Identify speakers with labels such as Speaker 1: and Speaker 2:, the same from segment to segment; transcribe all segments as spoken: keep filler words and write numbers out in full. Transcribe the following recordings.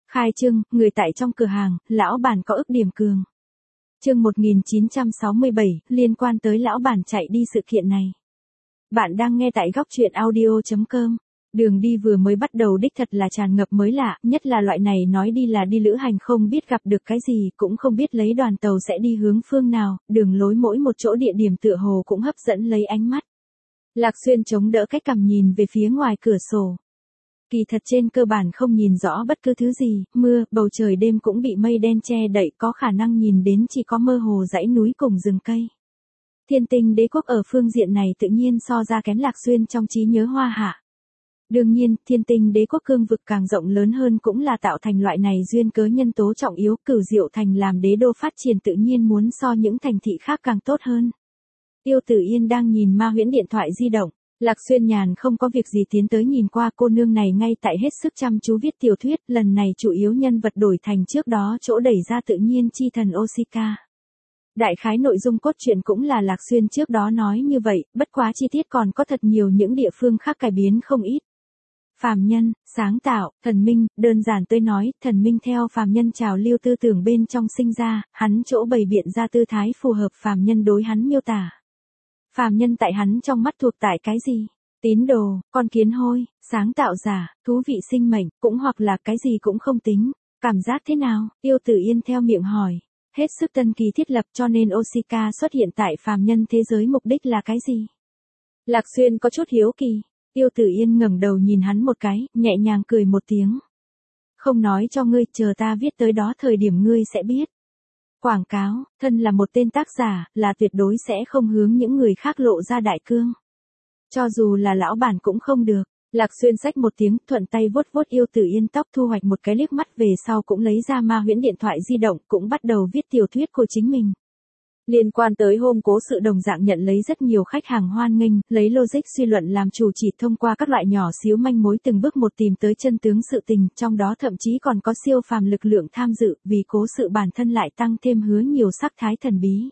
Speaker 1: Khai trương, người tại trong cửa hàng, lão bản có ức điểm cường. Chương một nghìn chín trăm sáu mươi bảy, liên quan tới lão bản chạy đi sự kiện này. Bạn đang nghe tại góc truyện audio chấm com. Đường đi vừa mới bắt đầu đích thật là tràn ngập mới lạ, nhất là loại này nói đi là đi lữ hành không biết gặp được cái gì, cũng không biết lấy đoàn tàu sẽ đi hướng phương nào, đường lối mỗi một chỗ địa điểm tựa hồ cũng hấp dẫn lấy ánh mắt. Lạc Xuyên chống đỡ cái cằm nhìn về phía ngoài cửa sổ. Kỳ thật trên cơ bản không nhìn rõ bất cứ thứ gì, mưa, bầu trời đêm cũng bị mây đen che đậy, có khả năng nhìn đến chỉ có mơ hồ dãy núi cùng rừng cây. Thiên Tinh Đế quốc ở phương diện này tự nhiên so ra kém Lạc Xuyên trong trí nhớ Hoa Hạ. Đương nhiên, Thiên Tinh Đế quốc cương vực càng rộng lớn hơn cũng là tạo thành loại này duyên cớ nhân tố trọng yếu, Cửu Diệu thành làm đế đô phát triển tự nhiên muốn so những thành thị khác càng tốt hơn. Tiêu Tử Yên đang nhìn ma huyễn điện thoại di động. Lạc Xuyên nhàn không có việc gì tiến tới nhìn qua, cô nương này ngay tại hết sức chăm chú viết tiểu thuyết, lần này chủ yếu nhân vật đổi thành trước đó chỗ đẩy ra tự nhiên chi thần Osika. Đại khái nội dung cốt truyện cũng là Lạc Xuyên trước đó nói như vậy, bất quá chi tiết còn có thật nhiều những địa phương khác cải biến không ít. Phàm nhân, sáng tạo, thần minh, đơn giản tôi nói, thần minh theo phàm nhân trào lưu tư tưởng bên trong sinh ra, hắn chỗ bày biện ra tư thái phù hợp phàm nhân đối hắn miêu tả. Phàm nhân tại hắn trong mắt thuộc tại cái gì? Tín đồ, con kiến hôi, sáng tạo giả, thú vị sinh mệnh, cũng hoặc là cái gì cũng không tính. Cảm giác thế nào? Tiêu Tử Yên theo miệng hỏi. Hết sức tân kỳ thiết lập cho nên Osika xuất hiện tại phàm nhân thế giới mục đích là cái gì? Lạc Xuyên có chút hiếu kỳ. Tiêu Tử Yên ngẩng đầu nhìn hắn một cái, nhẹ nhàng cười một tiếng. Không nói cho ngươi, chờ ta viết tới đó thời điểm ngươi sẽ biết. Quảng cáo, thân là một tên tác giả, là tuyệt đối sẽ không hướng những người khác lộ ra đại cương. Cho dù là lão bản cũng không được. Lạc Xuyên xách một tiếng, thuận tay vuốt vuốt Tiêu Tử Yên tóc, thu hoạch một cái liếc mắt về sau cũng lấy ra ma huyễn điện thoại di động, cũng bắt đầu viết tiểu thuyết của chính mình. Liên quan tới hôm cố sự đồng dạng nhận lấy rất nhiều khách hàng hoan nghênh, lấy logic suy luận làm chủ, chỉ thông qua các loại nhỏ xíu manh mối từng bước một tìm tới chân tướng sự tình, trong đó thậm chí còn có siêu phàm lực lượng tham dự, vì cố sự bản thân lại tăng thêm hứa nhiều sắc thái thần bí.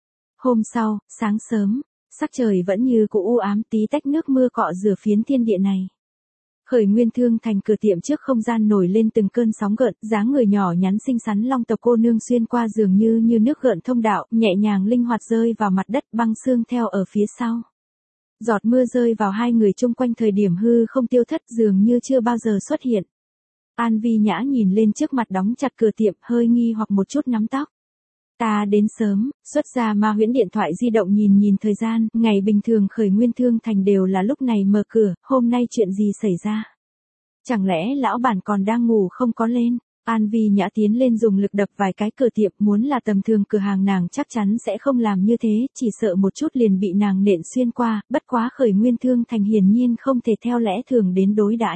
Speaker 1: Hôm sau, sáng sớm, sắc trời vẫn như cũ u ám, tí tách nước mưa cọ rửa phiến thiên địa này. Khởi Nguyên Thương thành cửa tiệm trước không gian nổi lên từng cơn sóng gợn, dáng người nhỏ nhắn xinh xắn long tộc cô nương xuyên qua dường như như nước gợn thông đạo, nhẹ nhàng linh hoạt rơi vào mặt đất, băng xương theo ở phía sau. Giọt mưa rơi vào hai người chung quanh thời điểm hư không tiêu thất, dường như chưa bao giờ xuất hiện. An Vi Nhã nhìn lên trước mặt đóng chặt cửa tiệm, hơi nghi hoặc một chút nắm tóc. Ta đến sớm, xuất ra ma huyễn điện thoại di động nhìn nhìn thời gian, ngày bình thường Khởi Nguyên Thương thành đều là lúc này mở cửa, hôm nay chuyện gì xảy ra? Chẳng lẽ lão bản còn đang ngủ không có lên? An Vi Nhã tiến lên dùng lực đập vài cái cửa tiệm, muốn là tầm thường cửa hàng nàng chắc chắn sẽ không làm như thế, chỉ sợ một chút liền bị nàng nện xuyên qua, bất quá Khởi Nguyên Thương thành hiển nhiên không thể theo lẽ thường đến đối đãi.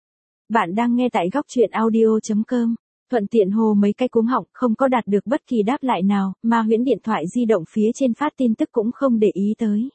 Speaker 1: Bạn đang nghe tại góc truyện audio chấm com. Thuận tiện hồ mấy cái cuống họng, không có đạt được bất kỳ đáp lại nào, ma huyễn điện thoại di động phía trên phát tin tức cũng không để ý tới.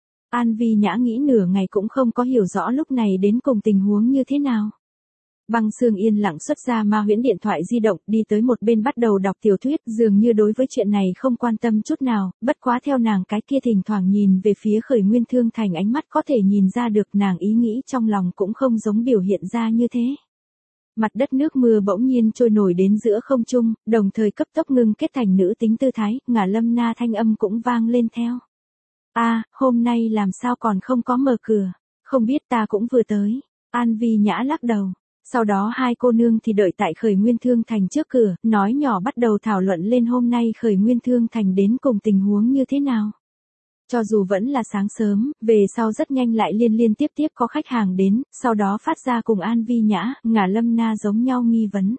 Speaker 1: An Vi Nhã nghĩ nửa ngày cũng không có hiểu rõ lúc này đến cùng tình huống như thế nào. Băng Xương yên lặng xuất ra ma huyễn điện thoại di động, đi tới một bên bắt đầu đọc tiểu thuyết, dường như đối với chuyện này không quan tâm chút nào, bất quá theo nàng cái kia thỉnh thoảng nhìn về phía Khởi Nguyên Thương thành ánh mắt có thể nhìn ra được nàng ý nghĩ trong lòng cũng không giống biểu hiện ra như thế. Mặt đất nước mưa bỗng nhiên trôi nổi đến giữa không trung, đồng thời cấp tốc ngưng kết thành nữ tính tư thái, Ngả Lâm Na thanh âm cũng vang lên theo. A, à, hôm nay làm sao còn không có mở cửa, không biết ta cũng vừa tới. An Vi Nhã lắc đầu. Sau đó hai cô nương thì đợi tại Khởi Nguyên Thương thành trước cửa, nói nhỏ bắt đầu thảo luận lên hôm nay Khởi Nguyên Thương thành đến cùng tình huống như thế nào. Cho dù vẫn là sáng sớm, về sau rất nhanh lại liên liên tiếp tiếp có khách hàng đến, sau đó phát ra cùng An Vi Nhã, Ngả Lâm Na giống nhau nghi vấn.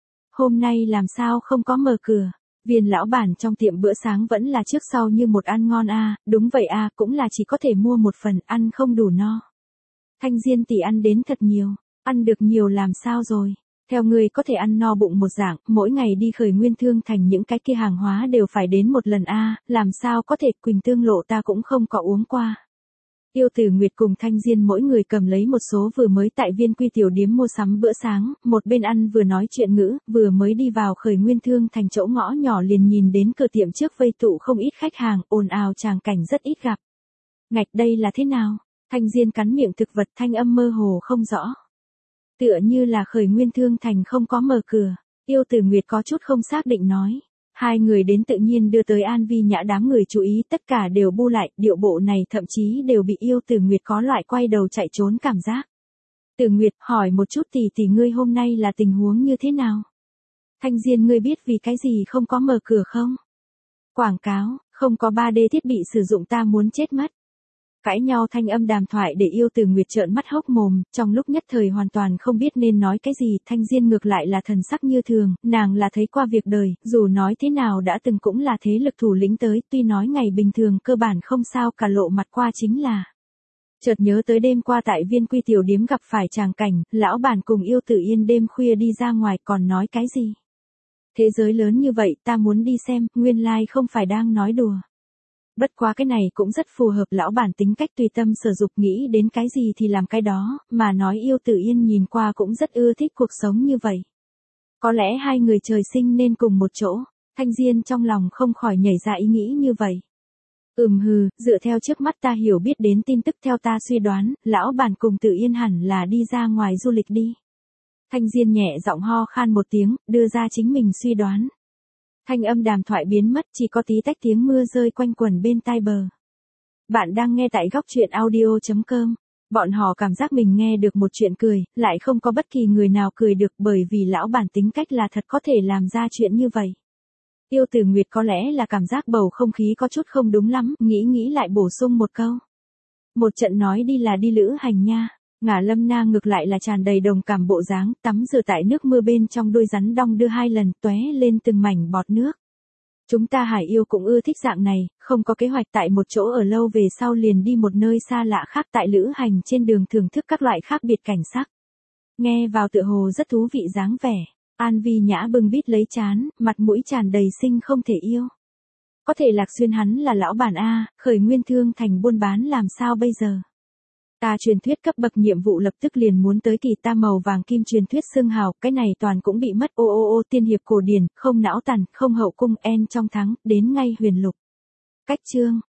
Speaker 1: Hôm nay làm sao không có mở cửa? Viên lão bản trong tiệm bữa sáng vẫn là trước sau như một ăn ngon a, à, đúng vậy a, à, cũng là chỉ có thể mua một phần, ăn không đủ no. Thanh Diên tỷ ăn đến thật nhiều, ăn được nhiều làm sao rồi? Theo người có thể ăn no bụng một dạng, mỗi ngày đi Khởi Nguyên Thương thành những cái kia hàng hóa đều phải đến một lần a, à, làm sao có thể, Quỳnh Tương lộ ta cũng không có uống qua. Tiêu Tử Nguyệt cùng Thanh Diên mỗi người cầm lấy một số vừa mới tại Viên Quy tiểu điếm mua sắm bữa sáng, một bên ăn vừa nói chuyện ngữ, vừa mới đi vào Khởi Nguyên Thương thành chỗ ngõ nhỏ liền nhìn đến cửa tiệm trước vây tụ không ít khách hàng, ồn ào tràng cảnh rất ít gặp. Ngạch đây là thế nào? Thanh Diên cắn miệng thực vật, thanh âm mơ hồ không rõ. Tựa như là Khởi Nguyên Thương Thành không có mở cửa, Yêu Tử Nguyệt có chút không xác định nói. Hai người đến tự nhiên đưa tới An Vi Nhã đám người chú ý, tất cả đều bu lại, điệu bộ này thậm chí đều bị Yêu Tử Nguyệt có loại quay đầu chạy trốn cảm giác. Tử Nguyệt, hỏi một chút tỷ tỷ ngươi hôm nay là tình huống như thế nào? Thanh Diên, ngươi biết vì cái gì không có mở cửa không? Quảng cáo, không có ba D thiết bị sử dụng ta muốn chết mất. Cãi nhau thanh âm đàm thoại để Yêu Tử Nguyệt trợn mắt hốc mồm, trong lúc nhất thời hoàn toàn không biết nên nói cái gì. Thanh Diên ngược lại là thần sắc như thường, nàng là thấy qua việc đời, dù nói thế nào đã từng cũng là thế lực thủ lĩnh tới, tuy nói ngày bình thường cơ bản không sao cả lộ mặt qua chính là. Chợt nhớ tới đêm qua tại Viên Quy tiểu điếm gặp phải tràng cảnh, lão bản cùng Yêu Tử Yên đêm khuya đi ra ngoài còn nói cái gì? Thế giới lớn như vậy ta muốn đi xem, nguyên lai like không phải đang nói đùa. Bất quá cái này cũng rất phù hợp lão bản tính cách tùy tâm sở dục, nghĩ đến cái gì thì làm cái đó, mà nói Yêu Tử Yên nhìn qua cũng rất ưa thích cuộc sống như vậy. Có lẽ hai người trời sinh nên cùng một chỗ, Thanh Diên trong lòng không khỏi nhảy ra ý nghĩ như vậy. Ừm hừ, dựa theo trước mắt ta hiểu biết đến tin tức, theo ta suy đoán, lão bản cùng Tử Yên hẳn là đi ra ngoài du lịch đi. Thanh Diên nhẹ giọng ho khan một tiếng, đưa ra chính mình suy đoán. Thanh âm đàm thoại biến mất, chỉ có tí tách tiếng mưa rơi quanh quẩn bên tai bờ. Bạn đang nghe tại góc truyện audio chấm com. Bọn họ cảm giác mình nghe được một chuyện cười, lại không có bất kỳ người nào cười được, bởi vì lão bản tính cách là thật có thể làm ra chuyện như vậy. Yêu Tử Nguyệt có lẽ là cảm giác bầu không khí có chút không đúng lắm, nghĩ nghĩ lại bổ sung một câu. Một trận nói đi là đi lữ hành nha. Ngả Lâm Na ngược lại là tràn đầy đồng cảm bộ dáng, tắm rửa tại nước mưa bên trong đôi rắn đong đưa hai lần, tóe lên từng mảnh bọt nước. Chúng ta Hải Yêu cũng ưa thích dạng này, không có kế hoạch tại một chỗ ở lâu, về sau liền đi một nơi xa lạ khác, tại lữ hành trên đường thưởng thức các loại khác biệt cảnh sắc. Nghe vào tựa hồ rất thú vị dáng vẻ. An Vi Nhã bưng bít lấy trán, mặt mũi tràn đầy sinh không thể yêu. Có thể Lạc Xuyên hắn là lão bản A, Khởi Nguyên Thương Thành buôn bán làm sao bây giờ? Ta truyền thuyết cấp bậc nhiệm vụ lập tức liền muốn tới kỳ, ta màu vàng kim truyền thuyết xưng hào, cái này toàn cũng bị mất. Ô ô ô, tiên hiệp cổ điển, không não tàn, không hậu cung, en trong thắng, đến ngay huyền lục. Cách chương.